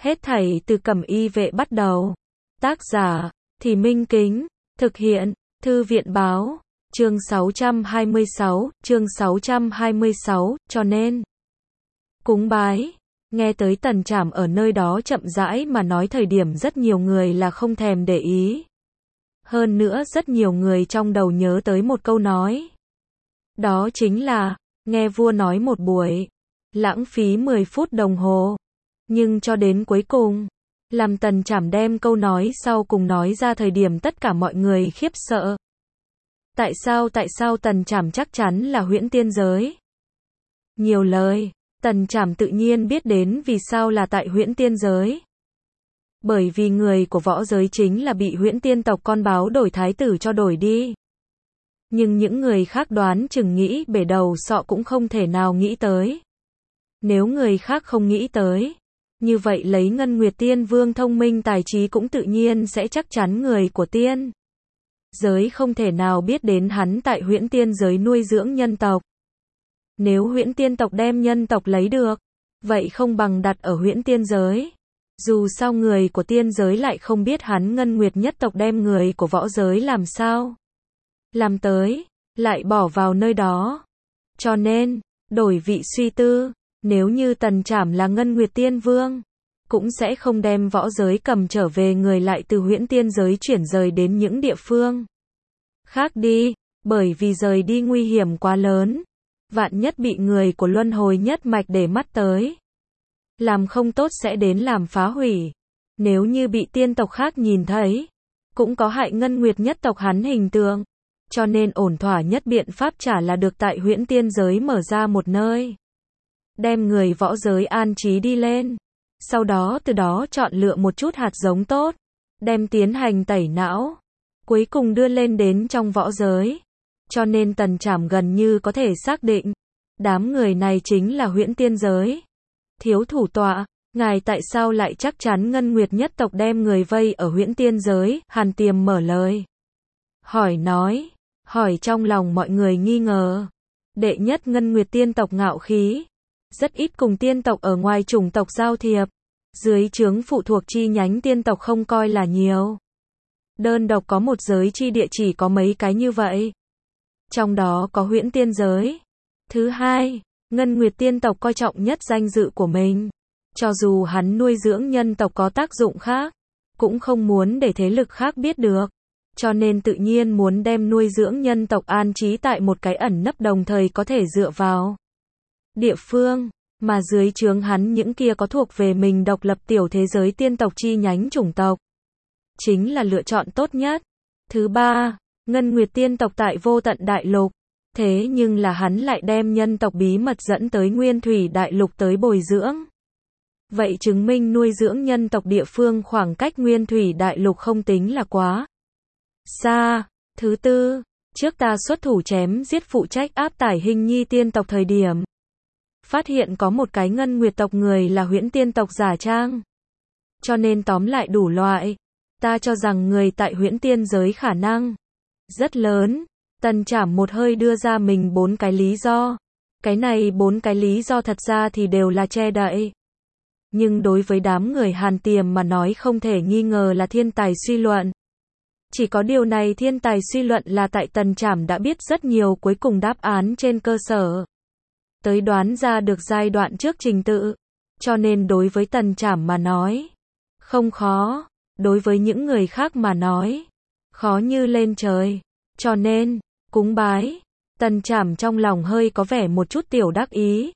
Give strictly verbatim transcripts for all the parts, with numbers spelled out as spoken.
Hết thảy từ Cẩm Y Vệ bắt đầu. Tác giả, Thì Minh Kính. Thực hiện, Thư viện báo. Chương sáu trăm hai mươi sáu, chương sáu trăm hai mươi sáu, cho nên. Cúng bái. Nghe tới Tần Trảm ở nơi đó chậm rãi mà nói thời điểm rất nhiều người là không thèm để ý. Hơn nữa rất nhiều người trong đầu nhớ tới một câu nói. Đó chính là, nghe vua nói một buổi, lãng phí mười phút đồng hồ. Nhưng cho đến cuối cùng, làm Tần Trảm đem câu nói sau cùng nói ra thời điểm tất cả mọi người khiếp sợ. Tại sao tại sao Tần Trảm chắc chắn là huyễn tiên giới? Nhiều lời, Tần Trảm tự nhiên biết đến vì sao là tại huyễn tiên giới. Bởi vì người của võ giới chính là bị huyễn tiên tộc con báo đổi thái tử cho đổi đi. Nhưng những người khác đoán chừng nghĩ bể đầu sọ cũng không thể nào nghĩ tới. Nếu người khác không nghĩ tới, như vậy lấy Ngân Nguyệt Tiên Vương thông minh tài trí cũng tự nhiên sẽ chắc chắn người của tiên giới không thể nào biết đến hắn tại huyễn tiên giới nuôi dưỡng nhân tộc. Nếu huyễn tiên tộc đem nhân tộc lấy được, vậy không bằng đặt ở huyễn tiên giới. Dù sao người của tiên giới lại không biết hắn Ngân Nguyệt nhất tộc đem người của võ giới làm sao làm tới, lại bỏ vào nơi đó. Cho nên, đổi vị suy tư, nếu như Tần Trảm là Ngân Nguyệt Tiên Vương, cũng sẽ không đem võ giới cầm trở về người lại từ huyễn tiên giới chuyển rời đến những địa phương khác đi, bởi vì rời đi nguy hiểm quá lớn. Vạn nhất bị người của luân hồi nhất mạch để mắt tới, làm không tốt sẽ đến làm phá hủy. Nếu như bị tiên tộc khác nhìn thấy, cũng có hại Ngân Nguyệt nhất tộc hắn hình tượng. Cho nên ổn thỏa nhất biện pháp trả là được tại huyễn tiên giới mở ra một nơi, đem người võ giới an trí đi lên. Sau đó từ đó chọn lựa một chút hạt giống tốt, đem tiến hành tẩy não, cuối cùng đưa lên đến trong võ giới. Cho nên Tần Trảm gần như có thể xác định, đám người này chính là huyễn tiên giới. Thiếu thủ tọa, ngài tại sao lại chắc chắn Ngân Nguyệt nhất tộc đem người vây ở huyễn tiên giới? Hàn Tiềm mở lời. Hỏi nói, hỏi trong lòng mọi người nghi ngờ. Đệ nhất Ngân Nguyệt tiên tộc ngạo khí, rất ít cùng tiên tộc ở ngoài chủng tộc giao thiệp. Dưới trướng phụ thuộc chi nhánh tiên tộc không coi là nhiều. Đơn độc có một giới chi địa chỉ có mấy cái như vậy. Trong đó có huyễn tiên giới. Thứ hai, Ngân Nguyệt tiên tộc coi trọng nhất danh dự của mình. Cho dù hắn nuôi dưỡng nhân tộc có tác dụng khác, cũng không muốn để thế lực khác biết được. Cho nên tự nhiên muốn đem nuôi dưỡng nhân tộc an trí tại một cái ẩn nấp đồng thời có thể dựa vào địa phương. Mà dưới trướng hắn những kia có thuộc về mình độc lập tiểu thế giới tiên tộc chi nhánh chủng tộc, chính là lựa chọn tốt nhất. Thứ ba, Ngân Nguyệt tiên tộc tại vô tận đại lục. Thế nhưng là hắn lại đem nhân tộc bí mật dẫn tới nguyên thủy đại lục tới bồi dưỡng. Vậy chứng minh nuôi dưỡng nhân tộc địa phương khoảng cách nguyên thủy đại lục không tính là quá xa. Thứ tư, trước ta xuất thủ chém giết phụ trách áp tải Hình Nhi tiên tộc thời điểm, phát hiện có một cái Ngân Nguyệt tộc người là huyễn tiên tộc giả trang. Cho nên tóm lại đủ loại, ta cho rằng người tại huyễn tiên giới khả năng rất lớn. Tần Trảm một hơi đưa ra mình bốn cái lý do. Cái này bốn cái lý do thật ra thì đều là che đậy. Nhưng đối với đám người Hàn Tiềm mà nói không thể nghi ngờ là thiên tài suy luận. Chỉ có điều này thiên tài suy luận là tại Tần Trảm đã biết rất nhiều cuối cùng đáp án trên cơ sở tới đoán ra được giai đoạn trước trình tự. Cho nên đối với Tần Trảm mà nói, không khó. Đối với những người khác mà nói, khó như lên trời. Cho nên, cúng bái. Tần Trảm trong lòng hơi có vẻ một chút tiểu đắc ý.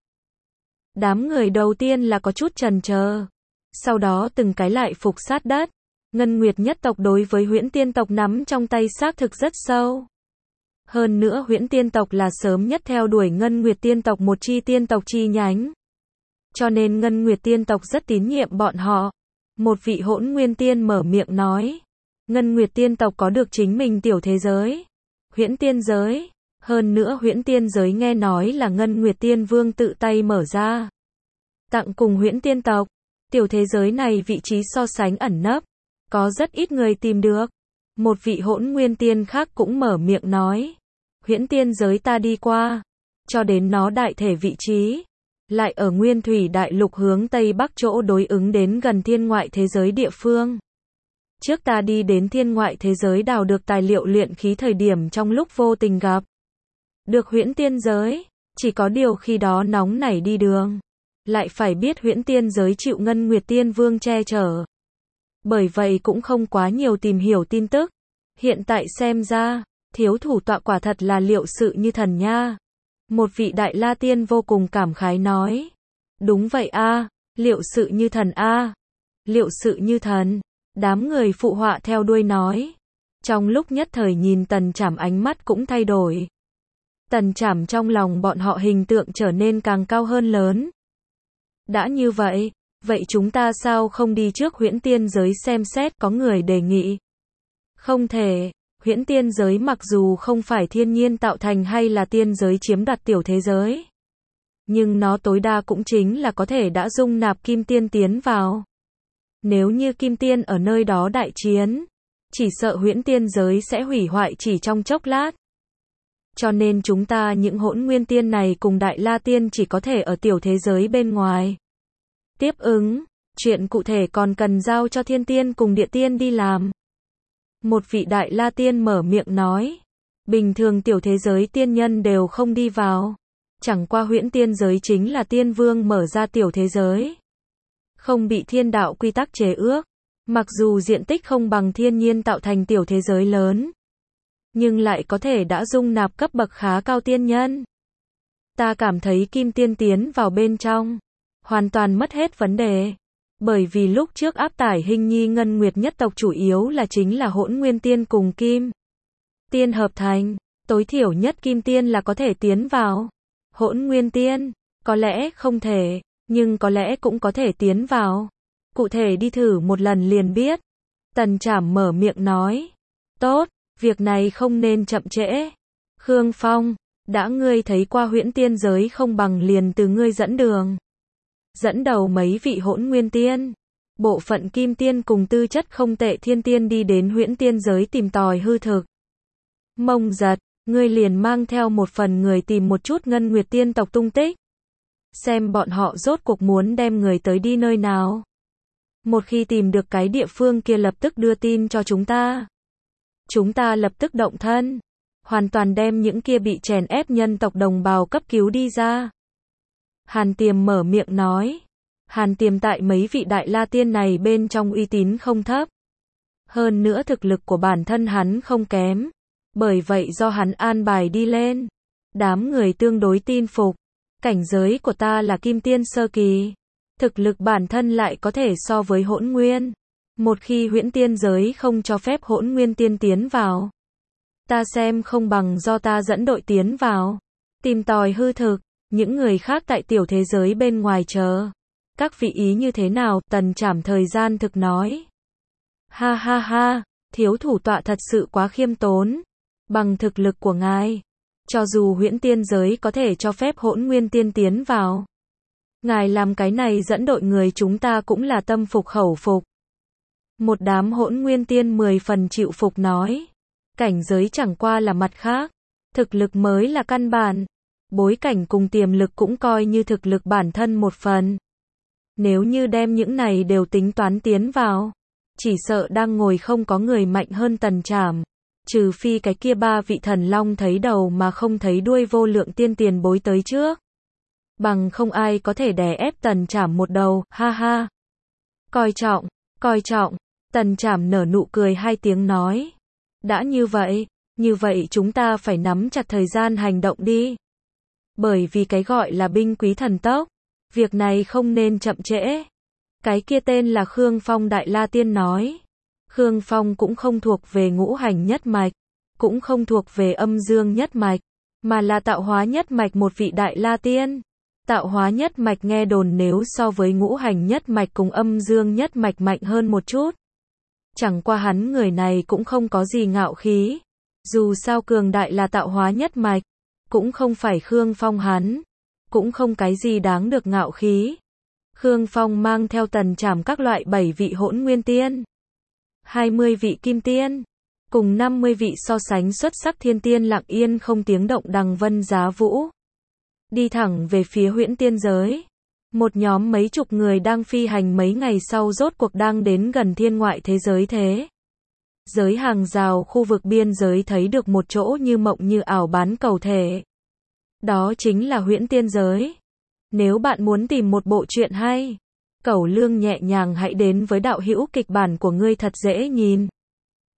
Đám người đầu tiên là có chút chần chờ. Sau đó từng cái lại phục sát đất. Ngân Nguyệt nhất tộc đối với huyễn tiên tộc nắm trong tay xác thực rất sâu. Hơn nữa huyễn tiên tộc là sớm nhất theo đuổi Ngân Nguyệt tiên tộc một chi tiên tộc chi nhánh. Cho nên Ngân Nguyệt tiên tộc rất tín nhiệm bọn họ. Một vị hỗn nguyên tiên mở miệng nói. Ngân Nguyệt tiên tộc có được chính mình tiểu thế giới. Huyễn tiên giới. Hơn nữa huyễn tiên giới nghe nói là Ngân Nguyệt tiên vương tự tay mở ra, tặng cùng huyễn tiên tộc. Tiểu thế giới này vị trí so sánh ẩn nấp, có rất ít người tìm được. Một vị hỗn nguyên tiên khác cũng mở miệng nói. Huyễn tiên giới ta đi qua, cho đến nó đại thể vị trí, lại ở nguyên thủy đại lục hướng Tây Bắc chỗ đối ứng đến gần thiên ngoại thế giới địa phương. Trước ta đi đến thiên ngoại thế giới đào được tài liệu luyện khí thời điểm trong lúc vô tình gặp được huyễn tiên giới, chỉ có điều khi đó nóng nảy đi đường, lại phải biết huyễn tiên giới chịu Ngân Nguyệt Tiên Vương che chở. Bởi vậy cũng không quá nhiều tìm hiểu tin tức. Hiện tại xem ra, thiếu thủ tọa quả thật là liệu sự như thần nha. Một vị đại la tiên vô cùng cảm khái nói. Đúng vậy a, liệu sự như thần a. Liệu sự như thần. Đám người phụ họa theo đuôi nói. Trong lúc nhất thời nhìn Tần Trảm ánh mắt cũng thay đổi. Tần Trảm trong lòng bọn họ hình tượng trở nên càng cao hơn lớn. Đã như vậy, vậy chúng ta sao không đi trước huyễn tiên giới xem xét, có người đề nghị. Không thể, huyễn tiên giới mặc dù không phải thiên nhiên tạo thành hay là tiên giới chiếm đoạt tiểu thế giới, nhưng nó tối đa cũng chính là có thể đã dung nạp kim tiên tiến vào. Nếu như kim tiên ở nơi đó đại chiến, chỉ sợ huyễn tiên giới sẽ hủy hoại chỉ trong chốc lát. Cho nên chúng ta những hỗn nguyên tiên này cùng đại la tiên chỉ có thể ở tiểu thế giới bên ngoài. Tiếp ứng, chuyện cụ thể còn cần giao cho thiên tiên cùng địa tiên đi làm. Một vị đại la tiên mở miệng nói. Bình thường tiểu thế giới tiên nhân đều không đi vào. Chẳng qua huyễn tiên giới chính là tiên vương mở ra tiểu thế giới. Không bị thiên đạo quy tắc chế ước. Mặc dù diện tích không bằng thiên nhiên tạo thành tiểu thế giới lớn, nhưng lại có thể đã dung nạp cấp bậc khá cao tiên nhân. Ta cảm thấy kim tiên tiến vào bên trong, hoàn toàn mất hết vấn đề. Bởi vì lúc trước áp tải hình nhi ngân nguyệt nhất tộc chủ yếu là chính là hỗn nguyên tiên cùng kim tiên hợp thành, tối thiểu nhất kim tiên là có thể tiến vào. Hỗn nguyên tiên, có lẽ không thể, nhưng có lẽ cũng có thể tiến vào. Cụ thể đi thử một lần liền biết. Tần Trảm mở miệng nói. Tốt, việc này không nên chậm trễ. Khương Phong, đã ngươi thấy qua huyễn tiên giới không bằng liền từ ngươi dẫn đường. Dẫn đầu mấy vị hỗn nguyên tiên, bộ phận kim tiên cùng tư chất không tệ thiên tiên đi đến huyễn tiên giới tìm tòi hư thực. Mông Giật, ngươi liền mang theo một phần người tìm một chút Ngân Nguyệt tiên tộc tung tích. Xem bọn họ rốt cuộc muốn đem người tới đi nơi nào. Một khi tìm được cái địa phương kia lập tức đưa tin cho chúng ta. Chúng ta lập tức động thân, hoàn toàn đem những kia bị chèn ép nhân tộc đồng bào cấp cứu đi ra. Hàn Tiềm mở miệng nói. Hàn Tiềm tại mấy vị đại la tiên này bên trong uy tín không thấp. Hơn nữa thực lực của bản thân hắn không kém. Bởi vậy do hắn an bài đi lên, đám người tương đối tin phục. Cảnh giới của ta là kim tiên sơ kỳ. Thực lực bản thân lại có thể so với hỗn nguyên. Một khi huyễn tiên giới không cho phép hỗn nguyên tiên tiến vào, ta xem không bằng do ta dẫn đội tiến vào. Tìm tòi hư thực, những người khác tại tiểu thế giới bên ngoài chờ. Các vị ý như thế nào? Tần Trảm thời gian thực nói. Ha ha ha, thiếu thủ tọa thật sự quá khiêm tốn. Bằng thực lực của ngài, cho dù huyễn tiên giới có thể cho phép hỗn nguyên tiên tiến vào, ngài làm cái này dẫn đội người chúng ta cũng là tâm phục khẩu phục. Một đám hỗn nguyên tiên mười phần chịu phục nói. Cảnh giới chẳng qua là mặt khác, thực lực mới là căn bản. Bối cảnh cùng tiềm lực cũng coi như thực lực bản thân một phần. Nếu như đem những này đều tính toán tiến vào, chỉ sợ đang ngồi không có người mạnh hơn Tần Trảm. Trừ phi cái kia ba vị thần long thấy đầu mà không thấy đuôi vô lượng tiên tiền bối tới trước. Bằng không ai có thể đè ép Tần Trảm một đầu, ha ha. Coi trọng, coi trọng, Tần Trảm nở nụ cười hai tiếng nói. Đã như vậy, như vậy chúng ta phải nắm chặt thời gian hành động đi. Bởi vì cái gọi là binh quý thần tốc, việc này không nên chậm trễ. Cái kia tên là Khương Phong Đại La Tiên nói. Khương Phong cũng không thuộc về ngũ hành nhất mạch, cũng không thuộc về âm dương nhất mạch, mà là tạo hóa nhất mạch một vị Đại La Tiên. Tạo hóa nhất mạch nghe đồn nếu so với ngũ hành nhất mạch cùng âm dương nhất mạch mạnh hơn một chút. Chẳng qua hắn người này cũng không có gì ngạo khí. Dù sao cường đại là tạo hóa nhất mạch, cũng không phải Khương Phong hắn, cũng không cái gì đáng được ngạo khí. Khương Phong mang theo Tần Trảm các loại bảy vị hỗn nguyên tiên, hai mươi vị kim tiên, cùng năm mươi vị so sánh xuất sắc thiên tiên lặng yên không tiếng động đằng vân giá vũ. đi thẳng về phía huyễn tiên giới. Một nhóm mấy chục người đang phi hành mấy ngày sau rốt cuộc đang đến gần thiên ngoại thế giới thế. Giới hàng rào khu vực biên giới thấy được một chỗ như mộng như ảo bán cầu thể. Đó chính là huyễn tiên giới. Nếu bạn muốn tìm một bộ truyện hay, Cẩu Lương nhẹ nhàng hãy đến với đạo hữu kịch bản của ngươi thật dễ nhìn.